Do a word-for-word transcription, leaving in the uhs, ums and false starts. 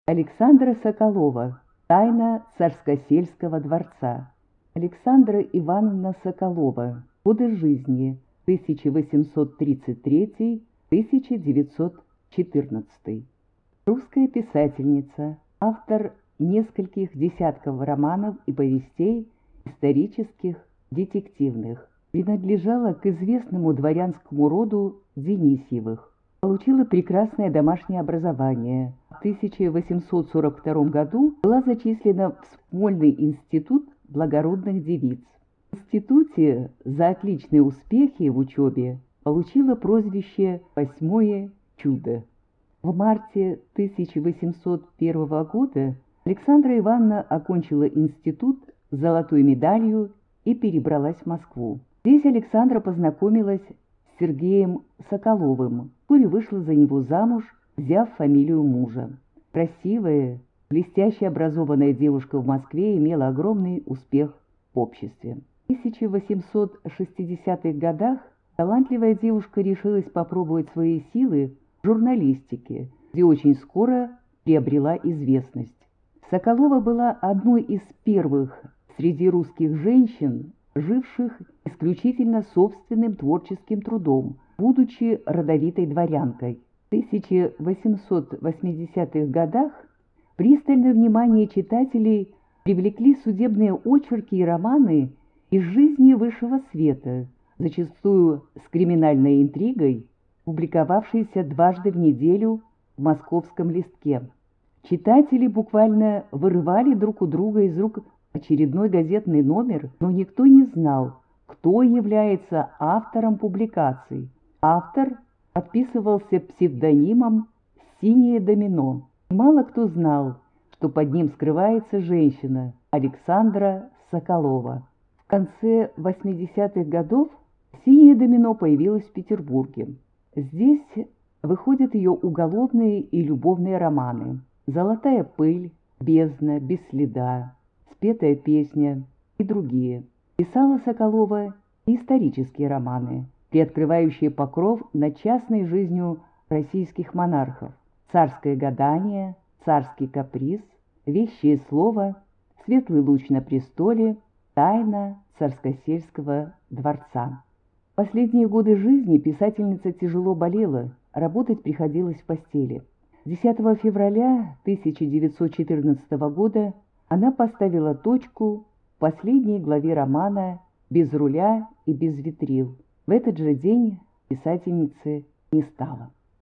Александра Соколова. Тайна Царскосельского дворца. Александра Ивановна Соколова. Годы жизни тысяча восемьсот тридцать третий — тысяча девятьсот четырнадцатый. Русская писательница, автор нескольких десятков романов и повестей, исторических, детективных. Принадлежала к известному дворянскому роду Денисьевых. Получила прекрасное домашнее образование. В тысяча восемьсот сорок втором году была зачислена в Смольный институт благородных девиц. В институте за отличные успехи в учебе получила прозвище «Восьмое чудо». В марте тысяча восемьсот первого года Александра Ивановна окончила институт с золотой медалью и перебралась в Москву. Здесь Александра познакомилась с Сергеем Соколовым, вскоре вышла за него замуж, взяв фамилию мужа. Красивая, блестяще образованная девушка в Москве имела огромный успех в обществе. В тысяча восемьсот шестидесятых годах талантливая девушка решилась попробовать свои силы в журналистике, где очень скоро приобрела известность. Соколова была одной из первых среди русских женщин, живших исключительно собственным творческим трудом, будучи родовитой дворянкой. В тысяча восемьсот восьмидесятых годах пристальное внимание читателей привлекли судебные очерки и романы из жизни высшего света, зачастую с криминальной интригой, публиковавшиеся дважды в неделю в «Московском листке». Читатели буквально вырывали друг у друга из рук очередной газетный номер, но никто не знал, кто является автором публикаций. Автор подписывался псевдонимом «Синее домино». Мало кто знал, что под ним скрывается женщина Александра Соколова. В конце восьмидесятых годов «Синее домино» появилось в Петербурге. Здесь выходят ее уголовные и любовные романы «Золотая пыль», «Бездна», «Без следа», «Спетая песня» и другие. Писала Соколова и исторические романы, приоткрывающие покров над частной жизнью российских монархов: «Царское гадание», «Царский каприз», «Вещее слово», «Светлый луч на престоле», «Тайна Царскосельского дворца». В последние годы жизни писательница тяжело болела, работать приходилось в постели. десятого февраля тысяча девятьсот четырнадцатого года она поставила точку в последней главе романа «Без руля и без ветрил». В этот же день писательницы не стало.